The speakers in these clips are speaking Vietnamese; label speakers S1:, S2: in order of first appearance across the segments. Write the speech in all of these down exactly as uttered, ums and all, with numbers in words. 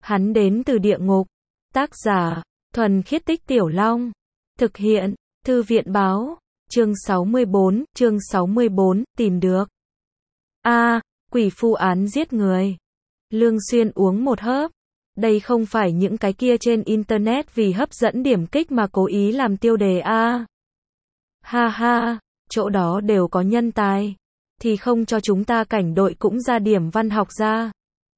S1: Hắn đến từ địa ngục. Tác giả, Thuần Khiết Tích Tiểu Long. Thực hiện, Thư viện báo. Chương sáu mươi bốn, chương sáu mươi bốn, tìm được. A, quỷ phu án giết người. Lương Xuyên uống một hớp. Đây không phải những cái kia trên internet vì hấp dẫn điểm kích mà cố ý làm tiêu đề a. Ha ha, chỗ đó đều có nhân tài, thì không cho chúng ta cảnh đội cũng ra điểm văn học ra.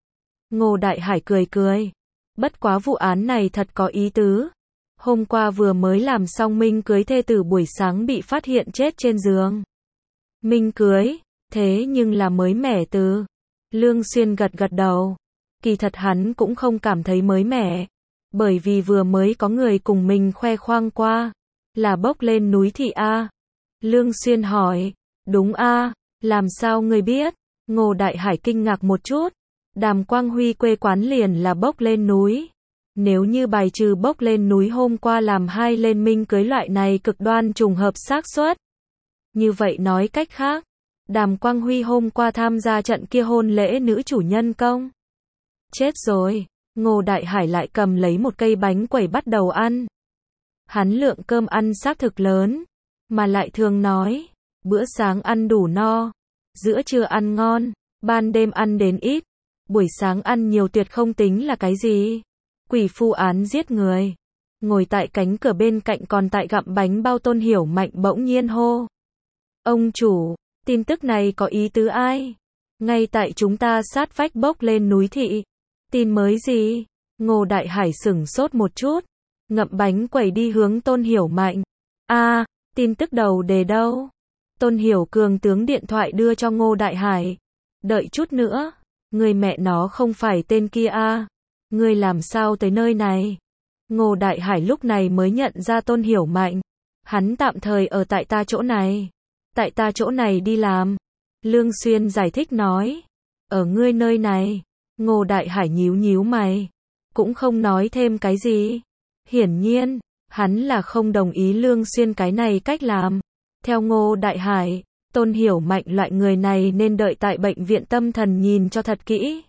S1: Ngô Đại Hải cười cười. Bất quá vụ án này thật có ý tứ. Hôm qua vừa mới làm xong Minh cưới thê tử buổi sáng bị phát hiện chết trên giường. Minh cưới, thế nhưng là mới mẻ từ. Lương Xuyên gật gật đầu. Kỳ thật hắn cũng không cảm thấy mới mẻ. Bởi vì vừa mới có người cùng mình khoe khoang qua. Là bốc lên núi thị A. Lương Xuyên hỏi. Đúng A, làm sao ngươi biết? Ngô Đại Hải kinh ngạc một chút. Đàm Quang Huy quê quán liền là bốc lên núi. Nếu như bài trừ bốc lên núi hôm qua làm hai lên Minh cưới loại này cực đoan trùng hợp xác suất. Như vậy nói cách khác, Đàm Quang Huy hôm qua tham gia trận kia hôn lễ nữ chủ nhân công. Chết rồi, Ngô Đại Hải lại cầm lấy một cây bánh quẩy bắt đầu ăn. Hắn lượng cơm ăn xác thực lớn, mà lại thường nói, bữa sáng ăn đủ no, giữa trưa ăn ngon, ban đêm ăn đến ít, buổi sáng ăn nhiều tuyệt không tính là cái gì. Quỷ phu án giết người. Ngồi tại cánh cửa bên cạnh còn tại gặm bánh bao Tôn Hiểu Mạnh bỗng nhiên hô. Ông chủ, tin tức này có ý tứ ai? Ngay tại chúng ta sát vách bốc lên núi thị. Tin mới gì? Ngô Đại Hải sửng sốt một chút. Ngậm bánh quẩy đi hướng Tôn Hiểu Mạnh. A, tin tức đầu đề đâu? Tôn Hiểu Cường tướng điện thoại đưa cho Ngô Đại Hải. Đợi chút nữa. Người mẹ nó không phải tên kia a. Ngươi làm sao tới nơi này? Ngô Đại Hải lúc này mới nhận ra Tôn Hiểu Mạnh. Hắn tạm thời ở tại ta chỗ này. Tại ta chỗ này đi làm. Lương Xuyên giải thích nói. Ở ngươi nơi này. Ngô Đại Hải nhíu nhíu mày. Cũng không nói thêm cái gì. Hiển nhiên, hắn là không đồng ý Lương Xuyên cái này cách làm. Theo Ngô Đại Hải, Tôn Hiểu Mạnh loại người này nên đợi tại bệnh viện tâm thần nhìn cho thật kỹ.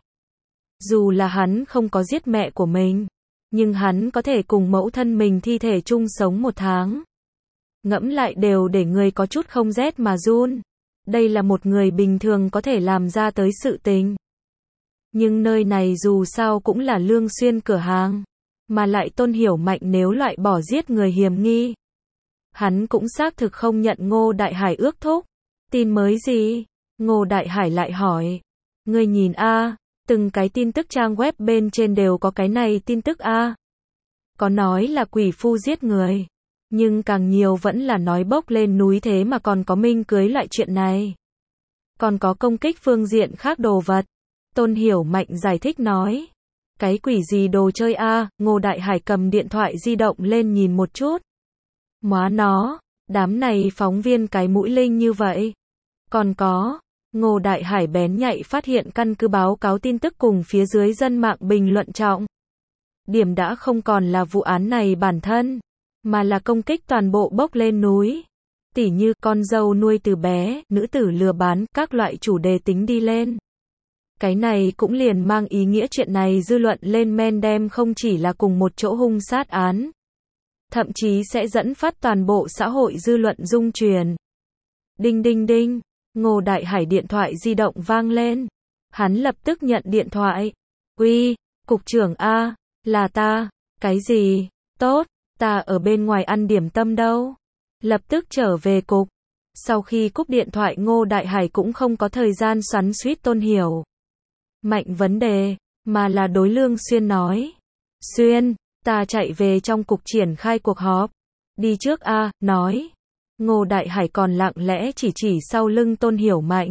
S1: Dù là hắn không có giết mẹ của mình, nhưng hắn có thể cùng mẫu thân mình thi thể chung sống một tháng. Ngẫm lại đều để người có chút không rét mà run. Đây là một người bình thường có thể làm ra tới sự tình. Nhưng nơi này dù sao cũng là Lương Xuyên cửa hàng. Mà lại Tôn Hiểu Mạnh nếu loại bỏ giết người hiểm nghi. Hắn cũng xác thực không nhận Ngô Đại Hải ước thúc. Tin mới gì? Ngô Đại Hải lại hỏi. Ngươi nhìn a. Từng cái tin tức trang web bên trên đều có cái này tin tức a. Có nói là quỷ phu giết người, nhưng càng nhiều vẫn là nói bốc lên núi thế mà còn có Minh cưới loại chuyện này. Còn có công kích phương diện khác đồ vật. Tôn Hiểu Mạnh giải thích nói. Cái quỷ gì đồ chơi a? Ngô Đại Hải cầm điện thoại di động lên nhìn một chút. Móa nó, đám này phóng viên cái mũi linh như vậy. Còn có. Ngô Đại Hải bén nhạy phát hiện căn cứ báo cáo tin tức cùng phía dưới dân mạng bình luận trọng. Điểm đã không còn là vụ án này bản thân, mà là công kích toàn bộ bốc lên núi. Tỉ như con dâu nuôi từ bé, nữ tử lừa bán, các loại chủ đề tính đi lên. Cái này cũng liền mang ý nghĩa chuyện này dư luận lên men đem không chỉ là cùng một chỗ hung sát án. Thậm chí sẽ dẫn phát toàn bộ xã hội dư luận rung truyền. Đinh đinh đinh. Ngô Đại Hải điện thoại di động vang lên. Hắn lập tức nhận điện thoại. Uy, cục trưởng A, là ta. Cái gì? Tốt, ta ở bên ngoài ăn điểm tâm đâu. Lập tức trở về cục. Sau khi cúp điện thoại Ngô Đại Hải cũng không có thời gian xoắn xuýt Tôn Hiểu Mạnh vấn đề, mà là đối Lương Xuyên nói. Xuyên, ta chạy về trong cục triển khai cuộc họp. Đi trước A, nói. Ngô Đại Hải còn lặng lẽ chỉ chỉ sau lưng Tôn Hiểu Mạnh.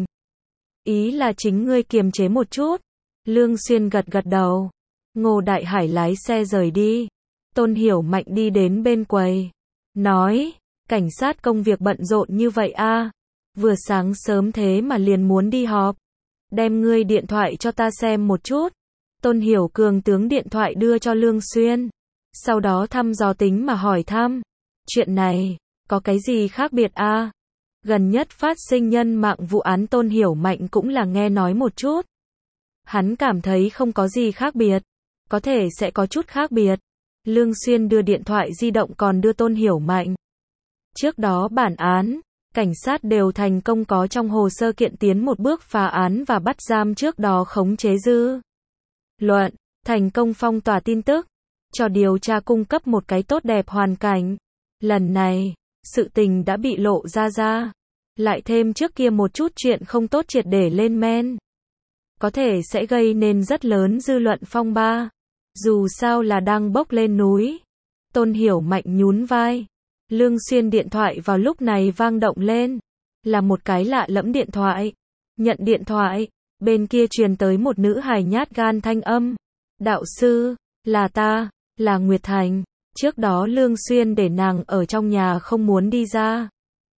S1: Ý là chính ngươi kiềm chế một chút. Lương Xuyên gật gật đầu. Ngô Đại Hải lái xe rời đi. Tôn Hiểu Mạnh đi đến bên quầy. Nói, cảnh sát công việc bận rộn như vậy a, vừa sáng sớm thế mà liền muốn đi họp. Đem ngươi điện thoại cho ta xem một chút. Tôn Hiểu Cường tướng điện thoại đưa cho Lương Xuyên. Sau đó thăm dò tính mà hỏi thăm. Chuyện này, có cái gì khác biệt a? Gần nhất phát sinh nhân mạng vụ án Tôn Hiểu Mạnh cũng là nghe nói một chút. Hắn cảm thấy không có gì khác biệt. có thể sẽ có chút khác biệt. Lương Xuyên đưa điện thoại di động còn đưa Tôn Hiểu Mạnh. Trước đó bản án, cảnh sát đều thành công có trong hồ sơ kiện tiến một bước phá án và bắt giam trước đó khống chế dư luận, thành công phong tỏa tin tức, cho điều tra cung cấp một cái tốt đẹp hoàn cảnh. Lần này, sự tình đã bị lộ ra ra, lại thêm trước kia một chút chuyện không tốt triệt để lên men, có thể sẽ gây nên rất lớn dư luận phong ba. Dù sao là đang bốc lên núi. Tôn Hiểu Mạnh nhún vai. Lương Xuyên điện thoại vào lúc này vang động lên. Là một cái lạ lẫm điện thoại. Nhận điện thoại, bên kia truyền tới một nữ hài nhát gan thanh âm. Đạo sư, là ta, là Nguyệt Thành. Trước đó Lương Xuyên để nàng ở trong nhà không muốn đi ra.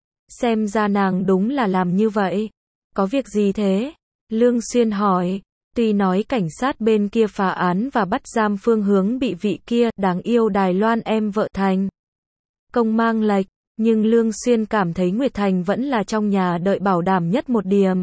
S1: Xem ra nàng đúng là làm như vậy. Có việc gì thế? Lương Xuyên hỏi. Tuy nói cảnh sát bên kia phá án và bắt giam phương hướng bị vị kia đáng yêu Đài Loan em vợ thành công mang lệch, nhưng Lương Xuyên cảm thấy Nguyệt Thành vẫn là trong nhà đợi bảo đảm nhất một điểm.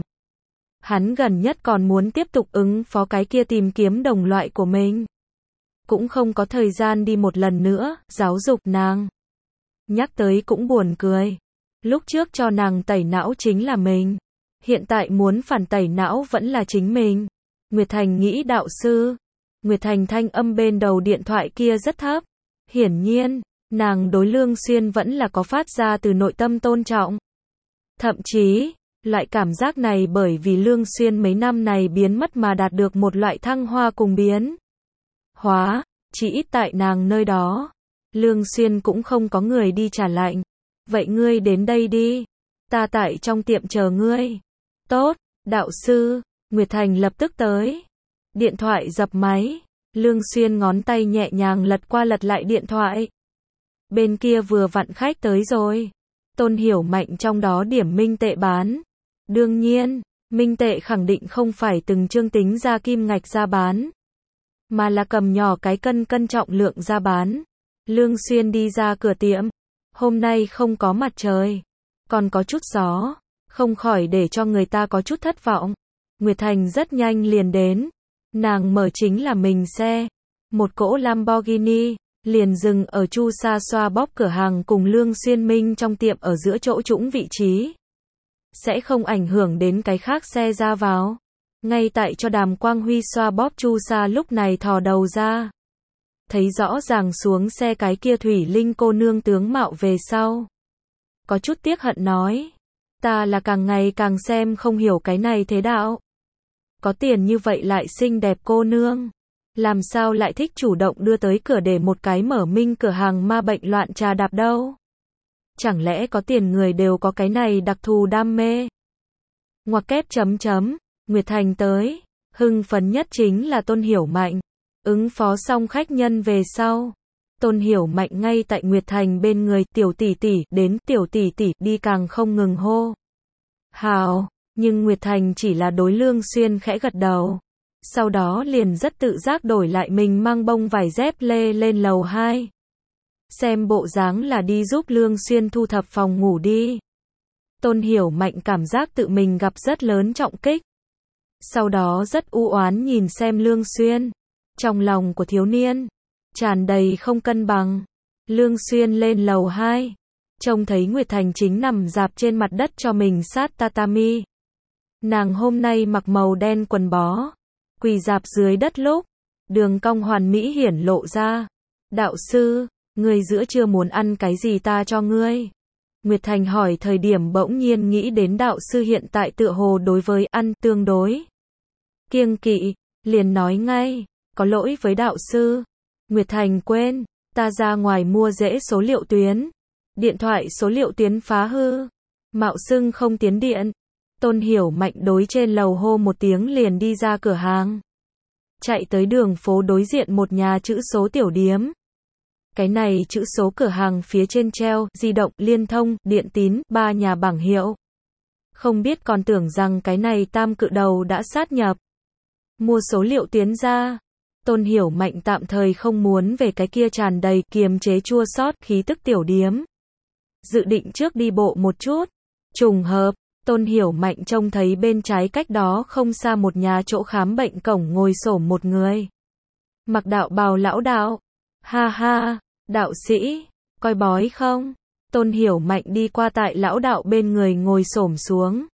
S1: Hắn gần nhất còn muốn tiếp tục ứng phó cái kia tìm kiếm đồng loại của mình. Cũng không có thời gian đi một lần nữa, giáo dục nàng. Nhắc tới cũng buồn cười. Lúc trước cho nàng tẩy não chính là mình. Hiện tại muốn phản tẩy não vẫn là chính mình. Nguyệt Thành nghĩ đạo sư. Nguyệt Thành thanh âm bên đầu điện thoại kia rất thấp. Hiển nhiên, nàng đối Lương Xuyên vẫn là có phát ra từ nội tâm tôn trọng. Thậm chí, loại cảm giác này bởi vì Lương Xuyên mấy năm này biến mất mà đạt được một loại thăng hoa cùng biến hóa, chỉ ít tại nàng nơi đó. Lương Xuyên cũng không có người đi trả lạnh. Vậy ngươi đến đây đi. Ta tại trong tiệm chờ ngươi. Tốt, đạo sư. Nguyệt Thành lập tức tới. Điện thoại dập máy. Lương Xuyên ngón tay nhẹ nhàng lật qua lật lại điện thoại. Bên kia vừa vặn khách tới rồi. Tôn Hiểu Mạnh trong đó điểm minh tệ bán. Đương nhiên, minh tệ khẳng định không phải từng chương tính ra kim ngạch ra bán, mà là cầm nhỏ cái cân cân trọng lượng ra bán. Lương Xuyên đi ra cửa tiệm. Hôm nay không có mặt trời, còn có chút gió, không khỏi để cho người ta có chút thất vọng. Nguyệt Thành rất nhanh liền đến. Nàng mở chính là mình xe. Một cỗ Lamborghini, liền dừng ở Chu Sa Xoa bóp cửa hàng cùng Lương Xuyên Minh trong tiệm ở giữa chỗ trũng vị trí. Sẽ không ảnh hưởng đến cái khác xe ra vào. Ngay tại cho Đàm Quang Huy xoa bóp Chu Sa lúc này thò đầu ra. Thấy rõ ràng xuống xe cái kia Thủy Linh cô nương tướng mạo về sau. Có chút tiếc hận nói. Ta là càng ngày càng xem không hiểu cái này thế đạo. Có tiền như vậy lại xinh đẹp cô nương. Làm sao lại thích chủ động đưa tới cửa để một cái mở minh cửa hàng ma bệnh loạn trà đạp đâu. Chẳng lẽ có tiền người đều có cái này đặc thù đam mê. Ngoặc kép chấm chấm. Nguyệt Thành tới. Hưng phấn nhất chính là Tôn Hiểu Mạnh. Ứng phó xong khách nhân về sau. Tôn Hiểu Mạnh ngay tại Nguyệt Thành bên người tiểu tỷ tỷ đến tiểu tỷ tỷ đi càng không ngừng hô. Hào, nhưng Nguyệt Thành chỉ là đối Lương Xuyên khẽ gật đầu. Sau đó liền rất tự giác đổi lại mình mang bông vải dép lê lên lầu hai. Xem bộ dáng là đi giúp Lương Xuyên thu thập phòng ngủ đi. Tôn Hiểu Mạnh cảm giác tự mình gặp rất lớn trọng kích. Sau đó rất u oán nhìn xem Lương Xuyên. Trong lòng của thiếu niên tràn đầy không cân bằng. Lương Xuyên lên lầu hai, trông thấy Nguyệt Thành chính nằm rạp trên mặt đất cho mình sát tatami. Nàng hôm nay mặc màu đen quần bó, quỳ rạp dưới đất lúc đường cong hoàn mỹ hiển lộ ra. Đạo sư, ngươi giữa trưa muốn ăn cái gì ta cho ngươi? Nguyệt Thành hỏi thời điểm bỗng nhiên nghĩ đến đạo sư hiện tại tựa hồ đối với ăn tương đối kiêng kỵ, liền nói ngay. Có lỗi với đạo sư. Nguyệt Thành quên, ta ra ngoài mua rễ số liệu tuyến. Điện thoại số liệu tuyến phá hư. Mạo xưng không tiến điện. Tôn Hiểu Mạnh đối trên lầu hô một tiếng liền đi ra cửa hàng. Chạy tới đường phố đối diện một nhà chữ số tiểu điếm. Cái này chữ số cửa hàng phía trên treo, di động, liên thông, điện tín, ba nhà bảng hiệu. Không biết còn tưởng rằng cái này tam cự đầu đã sát nhập. Mua số liệu tuyến ra. Tôn Hiểu Mạnh tạm thời không muốn về cái kia tràn đầy kiềm chế chua xót khí tức tiểu điếm. Dự định trước đi bộ một chút. Trùng hợp, Tôn Hiểu Mạnh trông thấy bên trái cách đó không xa một nhà chỗ khám bệnh cổng ngồi xổm một người. Mặc đạo bào lão đạo. Ha ha, đạo sĩ, coi bói không? Tôn Hiểu Mạnh đi qua tại lão đạo bên người ngồi xổm xuống.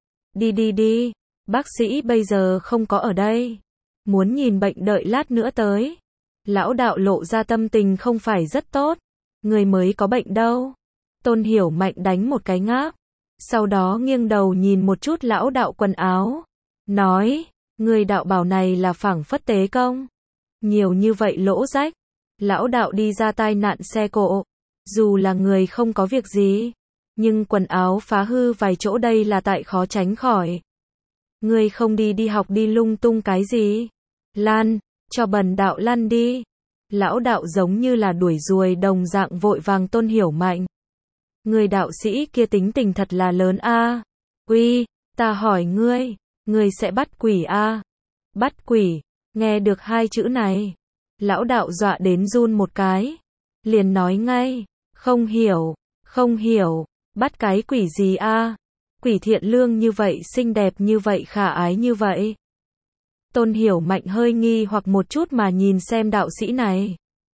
S1: Đi đi đi, bác sĩ bây giờ không có ở đây. Muốn nhìn bệnh đợi lát nữa tới. Lão đạo lộ ra tâm tình không phải rất tốt. Người mới có bệnh đâu. Tôn Hiểu Mạnh đánh một cái ngáp. Sau đó nghiêng đầu nhìn một chút lão đạo quần áo. Nói, người đạo bào này là phảng phất tế công. Nhiều như vậy lỗ rách. Lão đạo đi ra tai nạn xe cộ. Dù là người không có việc gì. Nhưng quần áo phá hư vài chỗ đây là tại khó tránh khỏi. Ngươi không đi đi học đi lung tung cái gì? Lan, cho bần đạo lăn đi. Lão đạo giống như là đuổi ruồi đồng dạng vội vàng Tôn Hiểu Mạnh. Người đạo sĩ kia tính tình thật là lớn a. À. Uy, ta hỏi ngươi, ngươi sẽ bắt quỷ a? À? Bắt quỷ, nghe được hai chữ này. Lão đạo dọa đến run một cái. Liền nói ngay, không hiểu, không hiểu, bắt cái quỷ gì a? À? Quỷ thiện lương như vậy, xinh đẹp như vậy, khả ái như vậy. Tôn Hiểu Mạnh hơi nghi hoặc một chút mà nhìn xem đạo sĩ này.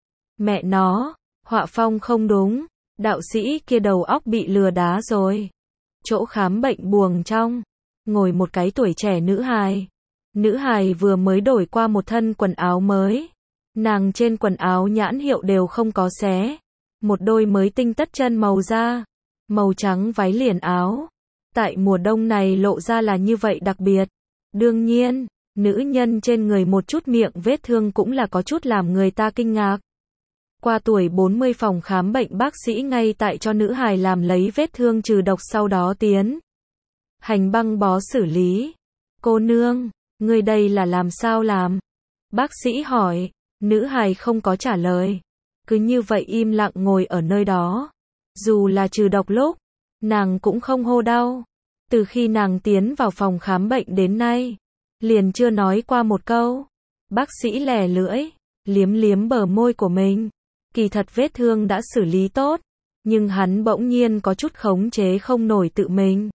S1: Mẹ nó, họa phong không đúng, đạo sĩ kia đầu óc bị lừa đá rồi. Chỗ khám bệnh buồng trong, ngồi một cái tuổi trẻ nữ hài. Nữ hài vừa mới đổi qua một thân quần áo mới. Nàng trên quần áo nhãn hiệu đều không có xé. Một đôi mới tinh tất chân màu da, màu trắng váy liền áo. Tại mùa đông này lộ ra là như vậy đặc biệt. Đương nhiên, nữ nhân trên người một chút miệng vết thương cũng là có chút làm người ta kinh ngạc. Qua tuổi bốn mươi phòng khám bệnh bác sĩ ngay tại cho nữ hài làm lấy vết thương trừ độc sau đó tiến hành băng bó xử lý. Cô nương, người đây là làm sao làm? Bác sĩ hỏi, nữ hài không có trả lời. Cứ như vậy im lặng ngồi ở nơi đó. Dù là trừ độc lúc, nàng cũng không hô đau. Từ khi nàng tiến vào phòng khám bệnh đến nay, liền chưa nói qua một câu. Bác sĩ lẻ lưỡi, liếm liếm bờ môi của mình. Kỳ thật vết thương đã xử lý tốt, nhưng hắn bỗng nhiên có chút khống chế không nổi tự mình.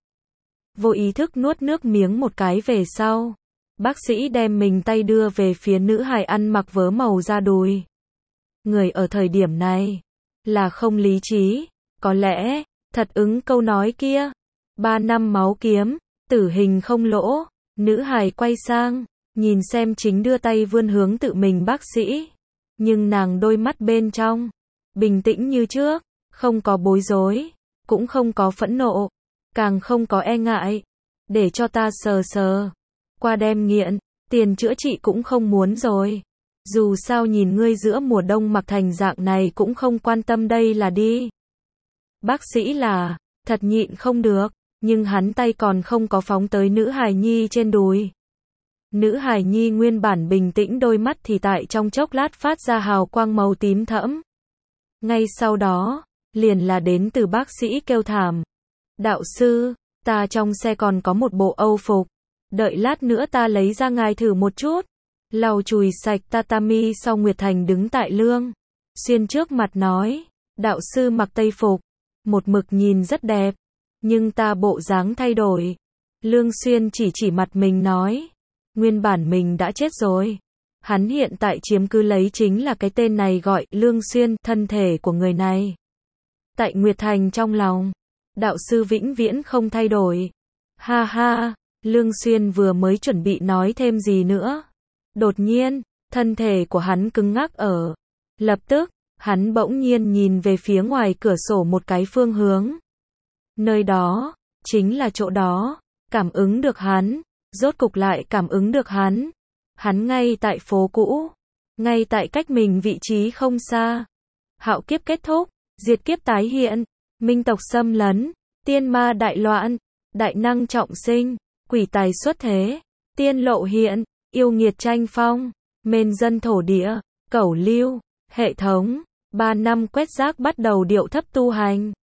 S1: Vô ý thức nuốt nước miếng một cái về sau. Bác sĩ đem mình tay đưa về phía nữ hài ăn mặc vớ màu da đùi. Người ở thời điểm này, là không lý trí, có lẽ, thật ứng câu nói kia. Ba năm máu kiếm, tử hình không lỗ. Nữ hài quay sang, nhìn xem chính đưa tay vươn hướng tự mình bác sĩ. Nhưng nàng đôi mắt bên trong, bình tĩnh như trước, không có bối rối, cũng không có phẫn nộ, càng không có e ngại. Để cho ta sờ sờ, qua đem nghiện, tiền chữa trị cũng không muốn rồi. Dù sao nhìn ngươi giữa mùa đông mặc thành dạng này cũng không quan tâm đây là đi. Bác sĩ là, thật nhịn không được, nhưng hắn tay còn không có phóng tới nữ hài nhi trên đùi. Nữ hài nhi nguyên bản bình tĩnh đôi mắt thì tại trong chốc lát phát ra hào quang màu tím thẫm. Ngay sau đó, liền là đến từ bác sĩ kêu thảm. Đạo sư, ta trong xe còn có một bộ âu phục. Đợi lát nữa ta lấy ra ngài thử một chút. Lau chùi sạch tatami sau Nguyệt Thành đứng tại Lương Xuyên trước mặt nói. Đạo sư mặc tây phục, một mực nhìn rất đẹp. Nhưng ta bộ dáng thay đổi. Lương Xuyên chỉ chỉ mặt mình nói. Nguyên bản mình đã chết rồi. Hắn hiện tại chiếm cứ lấy chính là cái tên này gọi Lương Xuyên, thân thể của người này. Tại Nguyệt Thành trong lòng, đạo sư vĩnh viễn không thay đổi. Ha ha, Lương Xuyên vừa mới chuẩn bị nói thêm gì nữa. Đột nhiên, thân thể của hắn cứng ngắc ở. Lập tức, hắn bỗng nhiên nhìn về phía ngoài cửa sổ một cái phương hướng. Nơi đó, chính là chỗ đó, cảm ứng được hắn. Rốt cục lại cảm ứng được hắn. Hắn ngay tại phố cũ. Ngay tại cách mình vị trí không xa. Hạo kiếp kết thúc. Diệt kiếp tái hiện. Minh tộc xâm lấn. Tiên ma đại loạn. Đại năng trọng sinh. Quỷ tài xuất thế. Tiên lộ hiện. Yêu nghiệt tranh phong. Mên dân thổ địa. Cẩu lưu. Hệ thống. Ba năm quét rác bắt đầu điệu thấp tu hành.